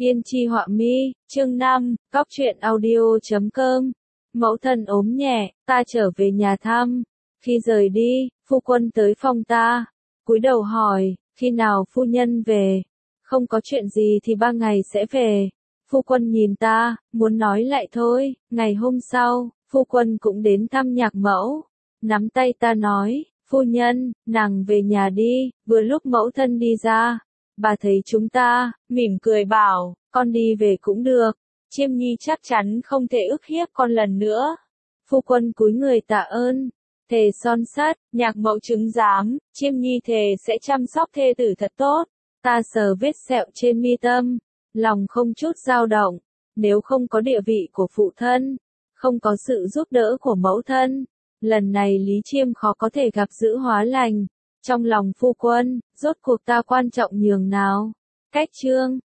Yên chi họa mi, chương 5, Cóc truyện audio.com. Mẫu thân ốm nhẹ, ta trở về nhà thăm. Khi rời đi, phu quân tới phòng ta, cúi đầu hỏi, khi nào phu nhân về? Không có chuyện gì thì 3 ngày sẽ về. Phu quân nhìn ta, muốn nói lại thôi. Ngày hôm sau, phu quân cũng đến thăm nhạc mẫu. Nắm tay ta nói, phu nhân, nàng về nhà đi. Vừa lúc mẫu thân đi ra, bà thấy chúng ta, mỉm cười bảo, con đi về cũng được. Chiêm Nhi chắc chắn không thể ức hiếp con lần nữa. Phu quân cúi người tạ ơn, thề son sắt, nhạc mẫu chứng giám, Chiêm Nhi thề sẽ chăm sóc thê tử thật tốt. Ta sờ vết sẹo trên mi tâm, lòng không chút dao động. Nếu không có địa vị của phụ thân, không có sự giúp đỡ của mẫu thân, lần này Lý Chiêm khó có thể gặp giữ hóa lành. Trong lòng phu quân, rốt cuộc ta quan trọng nhường nào? Cách chương